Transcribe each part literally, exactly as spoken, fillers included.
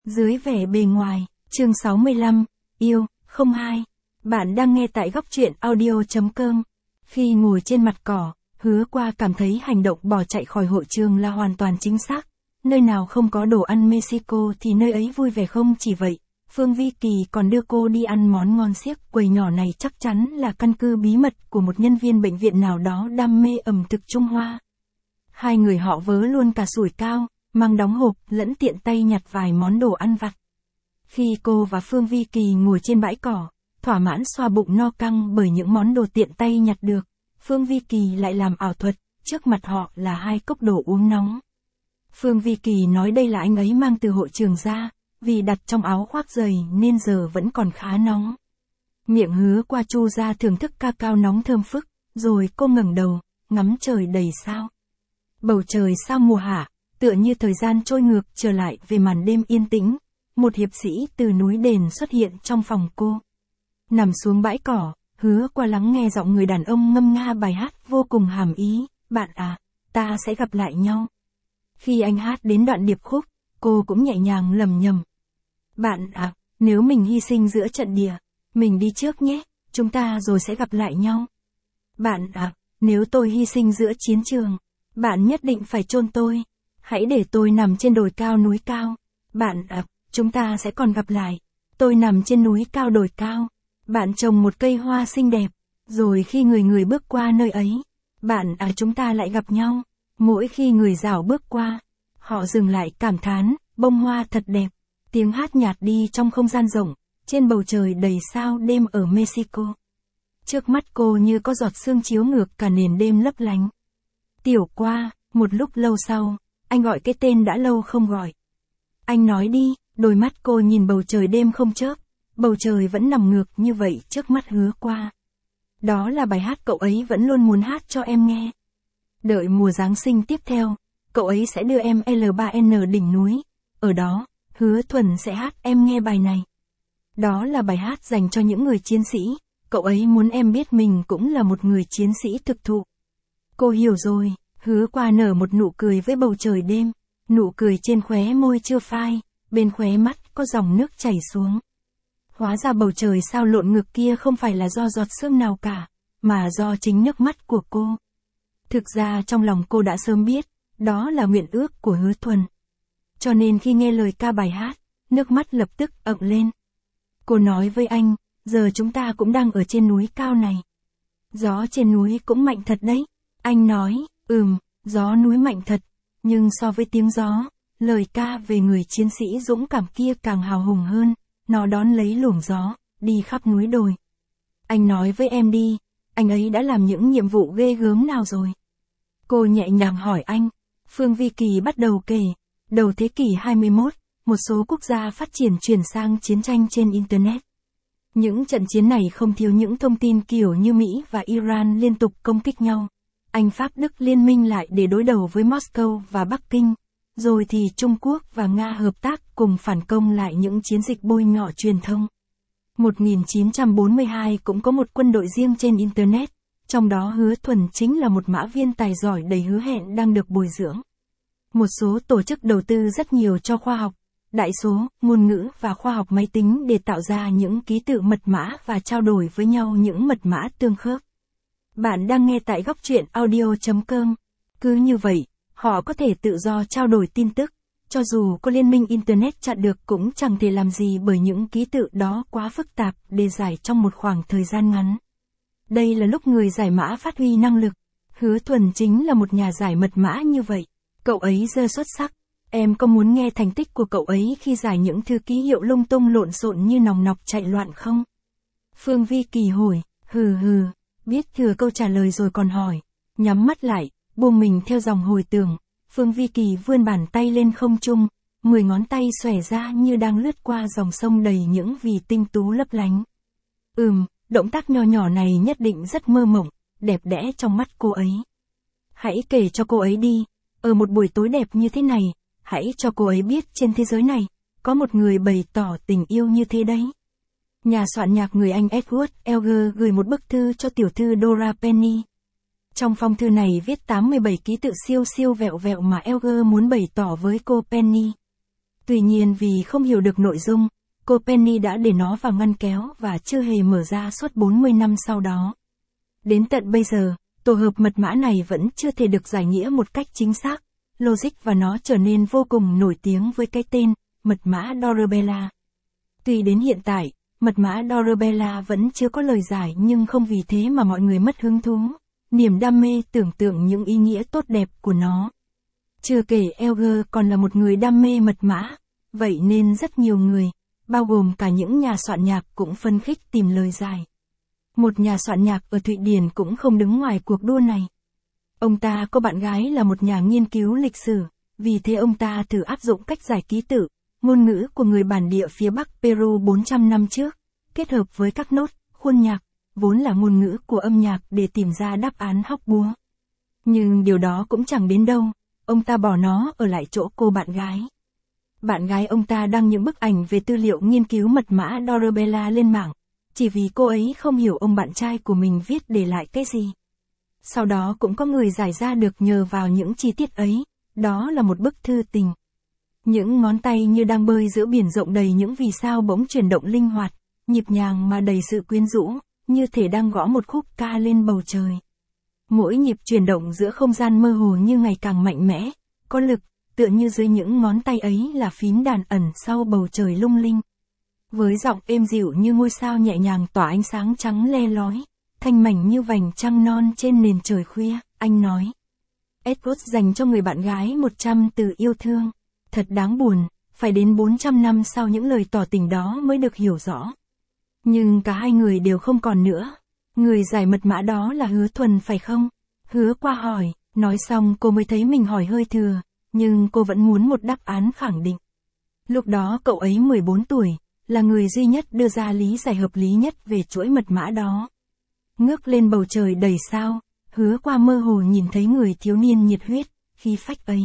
Dưới vẻ bề ngoài, chương sáu mươi lăm, yêu, không hai. Bạn đang nghe tại góc truyện audio chấm com. Khi ngồi trên mặt cỏ, Hứa Qua cảm thấy hành động bỏ chạy khỏi hội trường là hoàn toàn chính xác. Nơi nào không có đồ ăn Mexico thì nơi ấy vui vẻ không chỉ vậy. Phương Vi Kỳ còn đưa cô đi ăn món ngon xiếc. Quầy nhỏ này chắc chắn là căn cứ bí mật của một nhân viên bệnh viện nào đó đam mê ẩm thực Trung Hoa. Hai người họ vớ luôn cả sủi cao, mang đóng hộp, lẫn tiện tay nhặt vài món đồ ăn vặt. Khi cô và Phương Vi Kỳ ngồi trên bãi cỏ, thỏa mãn xoa bụng no căng bởi những món đồ tiện tay nhặt được, Phương Vi Kỳ lại làm ảo thuật, trước mặt họ là hai cốc đồ uống nóng. Phương Vi Kỳ nói đây là anh ấy mang từ hội trường ra, vì đặt trong áo khoác dày nên giờ vẫn còn khá nóng. Miệng Hứa Qua chu ra thưởng thức ca cao nóng thơm phức, rồi cô ngẩng đầu, ngắm trời đầy sao. Bầu trời sao mùa hạ, tựa như thời gian trôi ngược trở lại về màn đêm yên tĩnh. Một hiệp sĩ từ núi đền xuất hiện trong phòng cô. Nằm xuống bãi cỏ, Hứa Qua lắng nghe giọng người đàn ông ngâm nga bài hát vô cùng hàm ý, bạn à, ta sẽ gặp lại nhau. Khi anh hát đến đoạn điệp khúc, cô cũng nhẹ nhàng lầm nhầm. Bạn à, nếu mình hy sinh giữa trận địa, mình đi trước nhé, chúng ta rồi sẽ gặp lại nhau. Bạn à, nếu tôi hy sinh giữa chiến trường, bạn nhất định phải chôn tôi. Hãy để tôi nằm trên đồi cao núi cao. Bạn à, chúng ta sẽ còn gặp lại. Tôi nằm trên núi cao đồi cao. Bạn trồng một cây hoa xinh đẹp. Rồi khi người người bước qua nơi ấy, bạn à chúng ta lại gặp nhau. Mỗi khi người dạo bước qua, họ dừng lại cảm thán, bông hoa thật đẹp. Tiếng hát nhạt đi trong không gian rộng, trên bầu trời đầy sao đêm ở Mexico. Trước mắt cô như có giọt sương chiếu ngược cả nền đêm lấp lánh. Tiểu Qua, một lúc lâu sau, anh gọi cái tên đã lâu không gọi. Anh nói đi, đôi mắt cô nhìn bầu trời đêm không chớp, bầu trời vẫn nằm ngược như vậy trước mắt Hứa Qua. Đó là bài hát cậu ấy vẫn luôn muốn hát cho em nghe. Đợi mùa Giáng sinh tiếp theo, cậu ấy sẽ đưa em L ba N đỉnh núi, ở đó, Hứa Thuần sẽ hát em nghe bài này. Đó là bài hát dành cho những người chiến sĩ, cậu ấy muốn em biết mình cũng là một người chiến sĩ thực thụ. Cô hiểu rồi. Hứa Qua nở một nụ cười với bầu trời đêm, nụ cười trên khóe môi chưa phai, bên khóe mắt có dòng nước chảy xuống. Hóa ra bầu trời sao lộn ngược kia không phải là do giọt sương nào cả, mà do chính nước mắt của cô. Thực ra trong lòng cô đã sớm biết, đó là nguyện ước của Hứa Thuần. Cho nên khi nghe lời ca bài hát, nước mắt lập tức ậm lên. Cô nói với anh, giờ chúng ta cũng đang ở trên núi cao này. Gió trên núi cũng mạnh thật đấy. Anh nói, ừm, gió núi mạnh thật, nhưng so với tiếng gió, lời ca về người chiến sĩ dũng cảm kia càng hào hùng hơn, nó đón lấy luồng gió, đi khắp núi đồi. Anh nói với em đi, anh ấy đã làm những nhiệm vụ ghê gớm nào rồi? Cô nhẹ nhàng hỏi anh. Phương Vi Kỳ bắt đầu kể, đầu thế kỷ hai mươi mốt, một số quốc gia phát triển chuyển sang chiến tranh trên Internet. Những trận chiến này không thiếu những thông tin kiểu như Mỹ và Iran liên tục công kích nhau. Anh Pháp Đức liên minh lại để đối đầu với Moscow và Bắc Kinh, rồi thì Trung Quốc và Nga hợp tác cùng phản công lại những chiến dịch bôi nhọ truyền thông. một nghìn chín trăm bốn mươi hai cũng có một quân đội riêng trên Internet, trong đó Hứa Thuần chính là một mã viên tài giỏi đầy hứa hẹn đang được bồi dưỡng. Một số tổ chức đầu tư rất nhiều cho khoa học, đại số, ngôn ngữ và khoa học máy tính để tạo ra những ký tự mật mã và trao đổi với nhau những mật mã tương khớp. Bạn đang nghe tại góc truyện audio chấm com. Cứ như vậy, họ có thể tự do trao đổi tin tức, cho dù có liên minh Internet chặn được cũng chẳng thể làm gì bởi những ký tự đó quá phức tạp để giải trong một khoảng thời gian ngắn. Đây là lúc người giải mã phát huy năng lực. Hứa Thuần chính là một nhà giải mật mã như vậy. Cậu ấy rất xuất sắc. Em có muốn nghe thành tích của cậu ấy khi giải những thư ký hiệu lung tung lộn xộn như nòng nọc chạy loạn không? Phương Vi Kỳ hỏi, hừ hừ. Biết thừa câu trả lời rồi còn hỏi. Nhắm mắt lại, buông mình theo dòng hồi tưởng. Phương Vi Kỳ vươn bàn tay lên không trung, mười ngón tay xòe ra như đang lướt qua dòng sông đầy những vì tinh tú lấp lánh. Ừm, động tác nho nhỏ này nhất định rất mơ mộng, đẹp đẽ trong mắt cô ấy. Hãy kể cho cô ấy đi, ở một buổi tối đẹp như thế này, hãy cho cô ấy biết trên thế giới này, có một người bày tỏ tình yêu như thế đấy. Nhà soạn nhạc người Anh Edward Elgar gửi một bức thư cho tiểu thư Dora Penny. Trong phong thư này viết tám mươi bảy ký tự siêu siêu vẹo vẹo mà Elgar muốn bày tỏ với cô Penny. Tuy nhiên vì không hiểu được nội dung, cô Penny đã để nó vào ngăn kéo và chưa hề mở ra suốt bốn mươi năm sau đó. Đến tận bây giờ, tổ hợp mật mã này vẫn chưa thể được giải nghĩa một cách chính xác, logic và nó trở nên vô cùng nổi tiếng với cái tên, mật mã Dorabella. Tuy đến hiện tại, mật mã Dorabella vẫn chưa có lời giải nhưng không vì thế mà mọi người mất hứng thú, niềm đam mê tưởng tượng những ý nghĩa tốt đẹp của nó. Chưa kể Elgar còn là một người đam mê mật mã, vậy nên rất nhiều người, bao gồm cả những nhà soạn nhạc cũng phấn khích tìm lời giải. Một nhà soạn nhạc ở Thụy Điển cũng không đứng ngoài cuộc đua này. Ông ta có bạn gái là một nhà nghiên cứu lịch sử, vì thế ông ta thử áp dụng cách giải ký tự, ngôn ngữ của người bản địa phía Bắc Peru bốn trăm năm trước, kết hợp với các nốt, khuôn nhạc, vốn là ngôn ngữ của âm nhạc để tìm ra đáp án hóc búa. Nhưng điều đó cũng chẳng đến đâu, ông ta bỏ nó ở lại chỗ cô bạn gái. Bạn gái ông ta đăng những bức ảnh về tư liệu nghiên cứu mật mã Dorabella lên mạng, chỉ vì cô ấy không hiểu ông bạn trai của mình viết để lại cái gì. Sau đó cũng có người giải ra được nhờ vào những chi tiết ấy, đó là một bức thư tình. Những ngón tay như đang bơi giữa biển rộng đầy những vì sao bỗng chuyển động linh hoạt, nhịp nhàng mà đầy sự quyến rũ, như thể đang gõ một khúc ca lên bầu trời. Mỗi nhịp chuyển động giữa không gian mơ hồ như ngày càng mạnh mẽ, có lực, tựa như dưới những ngón tay ấy là phím đàn ẩn sau bầu trời lung linh. Với giọng êm dịu như ngôi sao nhẹ nhàng tỏa ánh sáng trắng le lói, thanh mảnh như vành trăng non trên nền trời khuya, anh nói. Edward dành cho người bạn gái một trăm từ yêu thương. Thật đáng buồn, phải đến bốn trăm năm sau những lời tỏ tình đó mới được hiểu rõ. Nhưng cả hai người đều không còn nữa. Người giải mật mã đó là Hứa Thuần phải không? Hứa qua hỏi, nói xong cô mới thấy mình hỏi hơi thừa, nhưng cô vẫn muốn một đáp án khẳng định. Lúc đó cậu ấy mười bốn tuổi, là người duy nhất đưa ra lý giải hợp lý nhất về chuỗi mật mã đó. Ngước lên bầu trời đầy sao, Hứa qua mơ hồ nhìn thấy người thiếu niên nhiệt huyết, khí phách ấy.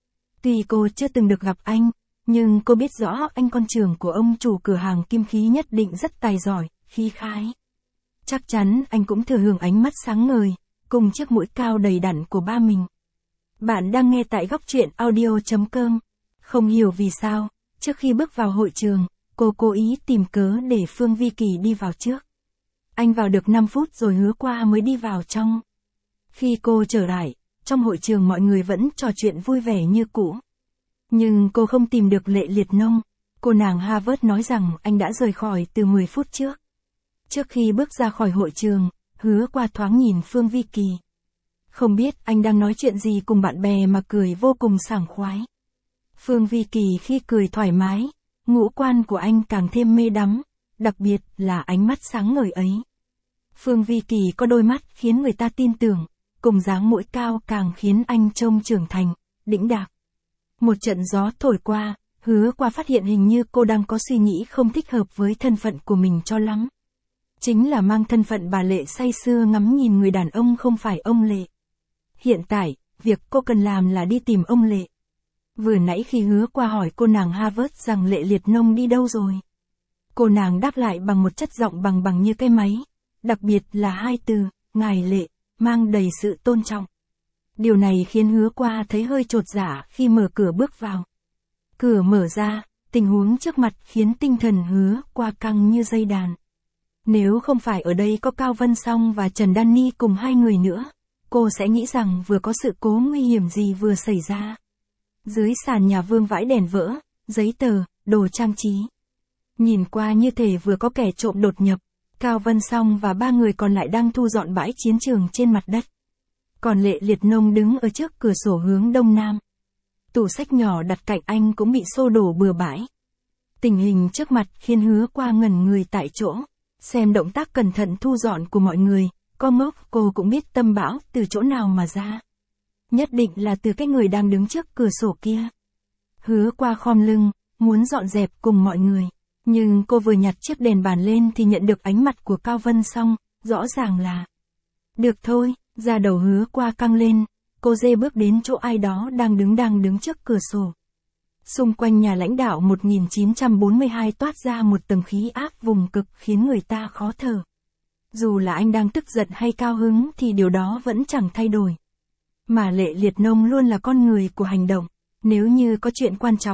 Tuy cô chưa từng được gặp anh, nhưng cô biết rõ anh con trưởng của ông chủ cửa hàng kim khí nhất định rất tài giỏi, khí khái. Chắc chắn anh cũng thừa hưởng ánh mắt sáng ngời, cùng chiếc mũi cao đầy đặn của ba mình. Bạn đang nghe tại góc truyện audio chấm com. Không hiểu vì sao, trước khi bước vào hội trường, cô cố ý tìm cớ để Phương Vi Kỳ đi vào trước. Anh vào được năm phút rồi Hứa qua mới đi vào trong. Khi cô trở lại, trong hội trường mọi người vẫn trò chuyện vui vẻ như cũ. Nhưng cô không tìm được Lệ Liệt Nông. Cô nàng Harvard nói rằng anh đã rời khỏi từ mười phút trước. Trước khi bước ra khỏi hội trường, Hứa qua thoáng nhìn Phương Vi Kỳ. Không biết anh đang nói chuyện gì cùng bạn bè mà cười vô cùng sảng khoái. Phương Vi Kỳ khi cười thoải mái, ngũ quan của anh càng thêm mê đắm, đặc biệt là ánh mắt sáng ngời ấy. Phương Vi Kỳ có đôi mắt khiến người ta tin tưởng, cùng dáng mũi cao càng khiến anh trông trưởng thành, đĩnh đạc. Một trận gió thổi qua, Hứa qua phát hiện hình như cô đang có suy nghĩ không thích hợp với thân phận của mình cho lắm. Chính là mang thân phận bà Lệ say sưa ngắm nhìn người đàn ông không phải ông Lệ. Hiện tại, việc cô cần làm là đi tìm ông Lệ. Vừa nãy khi Hứa qua hỏi cô nàng Harvard rằng Lệ Liệt Nông đi đâu rồi. Cô nàng đáp lại bằng một chất giọng bằng bằng như cái máy, đặc biệt là hai từ, ngài Lệ, mang đầy sự tôn trọng. Điều này khiến Hứa qua thấy hơi chột dạ khi mở cửa bước vào. Cửa mở ra, tình huống trước mặt khiến tinh thần Hứa qua căng như dây đàn. Nếu không phải ở đây có Cao Vân Song và Trần Đan Ni cùng hai người nữa, cô sẽ nghĩ rằng vừa có sự cố nguy hiểm gì vừa xảy ra. Dưới sàn nhà vương vãi đèn vỡ, giấy tờ, đồ trang trí. Nhìn qua như thể vừa có kẻ trộm đột nhập, Cao Vân Song và ba người còn lại đang thu dọn bãi chiến trường trên mặt đất. Còn Lệ Liệt Nông đứng ở trước cửa sổ hướng đông nam. Tủ sách nhỏ đặt cạnh anh cũng bị xô đổ bừa bãi. Tình hình trước mặt khiến Hứa qua ngẩn người tại chỗ, xem động tác cẩn thận thu dọn của mọi người, có ngốc cô cũng biết tâm bão từ chỗ nào mà ra. Nhất định là từ cái người đang đứng trước cửa sổ kia. Hứa qua khom lưng, muốn dọn dẹp cùng mọi người. Nhưng cô vừa nhặt chiếc đèn bàn lên thì nhận được ánh mặt của Cao Vân Song, rõ ràng là. Được thôi, da đầu Hứa qua căng lên, cô dê bước đến chỗ ai đó đang đứng đang đứng trước cửa sổ. Xung quanh nhà lãnh đạo một nghìn chín trăm bốn mươi hai toát ra một tầng khí áp vùng cực khiến người ta khó thở. Dù là anh đang tức giận hay cao hứng thì điều đó vẫn chẳng thay đổi. Mà Lệ Liệt Nông luôn là con người của hành động, nếu như có chuyện quan trọng,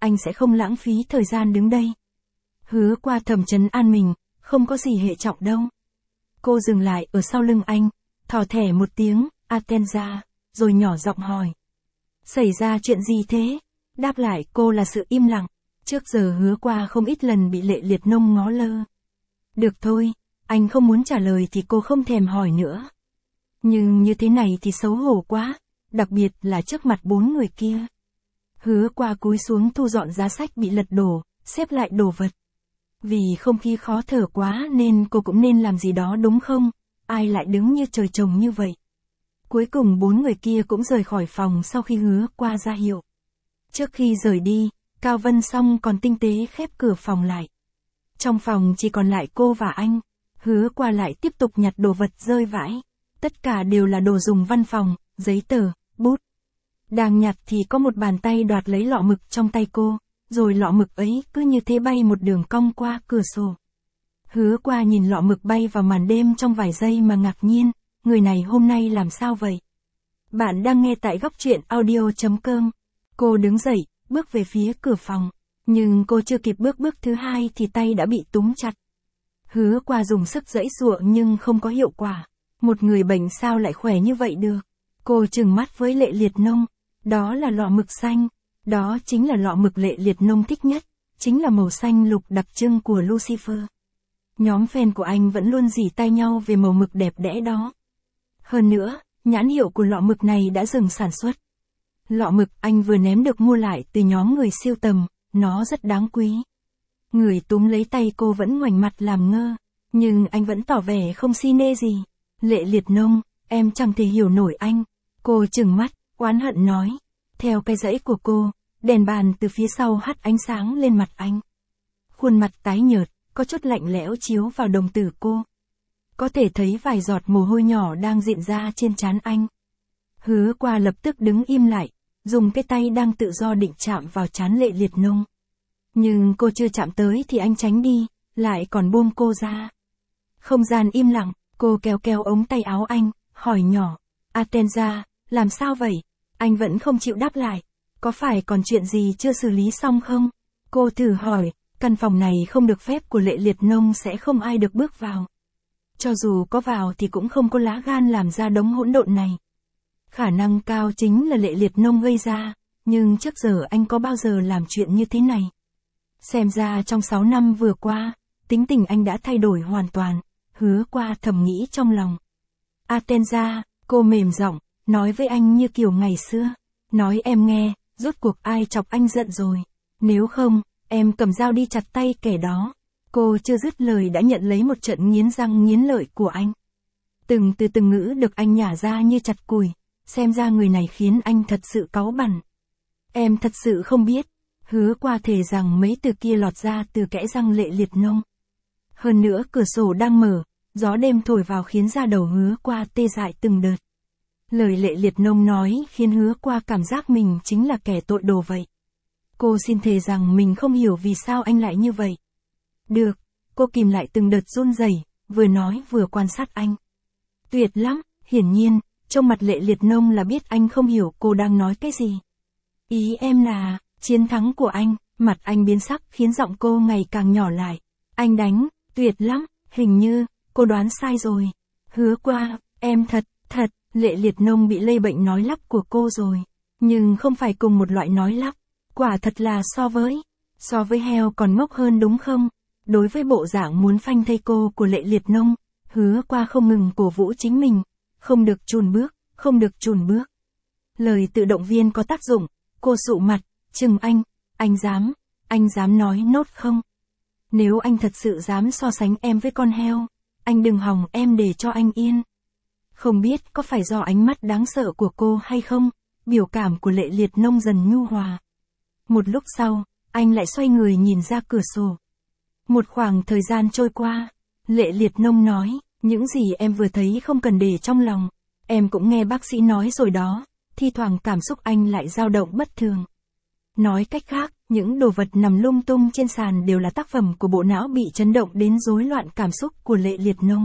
anh sẽ không lãng phí thời gian đứng đây. Hứa qua thầm trấn an mình, không có gì hệ trọng đâu. Cô dừng lại ở sau lưng anh, thò thẻ một tiếng, Atenza, rồi nhỏ giọng hỏi. Xảy ra chuyện gì thế? Đáp lại cô là sự im lặng. Trước giờ hứa qua không ít lần bị Lệ Liệt Nông ngó lơ. Được thôi, anh không muốn trả lời thì cô không thèm hỏi nữa. Nhưng như thế này thì xấu hổ quá, đặc biệt là trước mặt bốn người kia. Hứa qua cúi xuống thu dọn giá sách bị lật đổ, xếp lại đồ vật. Vì không khí khó thở quá nên cô cũng nên làm gì đó đúng không? Ai lại đứng như trời trồng như vậy? Cuối cùng bốn người kia cũng rời khỏi phòng sau khi hứa qua ra hiệu. Trước khi rời đi, Cao Vân Song còn tinh tế khép cửa phòng lại. Trong phòng chỉ còn lại cô và anh. Hứa qua lại tiếp tục nhặt đồ vật rơi vãi. Tất cả đều là đồ dùng văn phòng, giấy tờ, bút. Đang nhặt thì có một bàn tay đoạt lấy lọ mực trong tay cô, rồi lọ mực ấy cứ như thế bay một đường cong qua cửa sổ. Hứa qua nhìn lọ mực bay vào màn đêm trong vài giây mà ngạc nhiên, người này hôm nay làm sao vậy? Bạn đang nghe tại góc truyện audio chấm com. Cô đứng dậy, bước về phía cửa phòng, nhưng cô chưa kịp bước bước thứ hai thì tay đã bị túm chặt. Hứa qua dùng sức giãy giụa nhưng không có hiệu quả. Một người bệnh sao lại khỏe như vậy được? Cô trừng mắt với Lệ Liệt Nông. Đó là lọ mực xanh. Đó chính là lọ mực Lệ Liệt Nông thích nhất. Chính là màu xanh lục đặc trưng của Lucifer. Nhóm fan của anh vẫn luôn rỉ tai nhau về màu mực đẹp đẽ đó. Hơn nữa, nhãn hiệu của lọ mực này đã dừng sản xuất. Lọ mực anh vừa ném được mua lại từ nhóm người siêu tầm, nó rất đáng quý. Người túm lấy tay cô vẫn ngoảnh mặt làm ngơ, nhưng anh vẫn tỏ vẻ không si nê gì. Lệ Liệt Nông, em chẳng thể hiểu nổi anh. Cô trừng mắt, oán hận nói. Theo cái giãy của cô, đèn bàn từ phía sau hắt ánh sáng lên mặt anh. Khuôn mặt tái nhợt, có chút lạnh lẽo chiếu vào đồng tử cô. Có thể thấy vài giọt mồ hôi nhỏ đang rịn ra trên trán anh. Hứa qua lập tức đứng im lại, dùng cái tay đang tự do định chạm vào trán Lệ Liệt Nông. Nhưng cô chưa chạm tới thì anh tránh đi, lại còn buông cô ra. Không gian im lặng, cô kéo kéo ống tay áo anh, hỏi nhỏ. Atenza, làm sao vậy? Anh vẫn không chịu đáp lại. Có phải còn chuyện gì chưa xử lý xong không? Cô thử hỏi, căn phòng này không được phép của Lệ Liệt Nông sẽ không ai được bước vào. Cho dù có vào thì cũng không có lá gan làm ra đống hỗn độn này. Khả năng cao chính là Lệ Liệt Nông gây ra, nhưng trước giờ anh có bao giờ làm chuyện như thế này. Xem ra trong sáu năm vừa qua, tính tình anh đã thay đổi hoàn toàn, hứa qua thầm nghĩ trong lòng. Atenza, cô mềm giọng, nói với anh như kiểu ngày xưa. Nói em nghe, rốt cuộc ai chọc anh giận rồi. Nếu không, em cầm dao đi chặt tay kẻ đó. Cô chưa dứt lời đã nhận lấy một trận nghiến răng nghiến lợi của anh. Từng từ từng ngữ được anh nhả ra như chặt củi. Xem ra người này khiến anh thật sự cáu bẳn. Em thật sự không biết. Hứa qua thề rằng mấy từ kia lọt ra từ kẽ răng Lệ Liệt Nông. Hơn nữa cửa sổ đang mở, gió đêm thổi vào khiến da đầu hứa qua tê dại từng đợt. Lời Lệ Liệt Nông nói khiến hứa qua cảm giác mình chính là kẻ tội đồ vậy. Cô xin thề rằng mình không hiểu vì sao anh lại như vậy. Được, cô kìm lại từng đợt run rẩy, vừa nói vừa quan sát anh. Tuyệt lắm, hiển nhiên, trong mặt Lệ Liệt Nông là biết anh không hiểu cô đang nói cái gì. Ý em là, chiến thắng của anh, mặt anh biến sắc khiến giọng cô ngày càng nhỏ lại. Anh đánh, tuyệt lắm, hình như, cô đoán sai rồi. Hứa qua, em thật, thật, Lệ Liệt Nông bị lây bệnh nói lắp của cô rồi. Nhưng không phải cùng một loại nói lắp. Quả thật là so với, so với heo còn ngốc hơn đúng không? Đối với bộ dạng muốn phanh thây cô của Lệ Liệt Nông, hứa qua không ngừng cổ vũ chính mình. Không được chùn bước, không được chùn bước. Lời tự động viên có tác dụng, cô sụ mặt, chừng anh, anh dám, anh dám nói nốt không? Nếu anh thật sự dám so sánh em với con heo, anh đừng hòng em để cho anh yên. Không biết có phải do ánh mắt đáng sợ của cô hay không, biểu cảm của Lệ Liệt Nông dần nhu hòa. Một lúc sau, anh lại xoay người nhìn ra cửa sổ. Một khoảng thời gian trôi qua, Lệ Liệt Nông nói, những gì em vừa thấy không cần để trong lòng. Em cũng nghe bác sĩ nói rồi đó, thi thoảng cảm xúc anh lại dao động bất thường. Nói cách khác, những đồ vật nằm lung tung trên sàn đều là tác phẩm của bộ não bị chấn động đến rối loạn cảm xúc của Lệ Liệt Nông.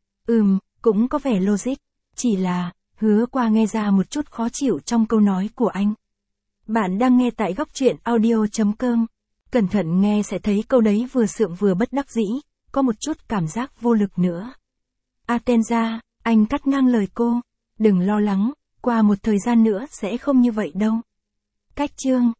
Ừm, cũng có vẻ logic, chỉ là, hứa qua nghe ra một chút khó chịu trong câu nói của anh. Bạn đang nghe tại góc truyện audio.com. Cẩn thận nghe sẽ thấy câu đấy vừa sượng vừa bất đắc dĩ, có một chút cảm giác vô lực nữa. Atenza, anh cắt ngang lời cô. Đừng lo lắng, qua một thời gian nữa sẽ không như vậy đâu. Cách chương,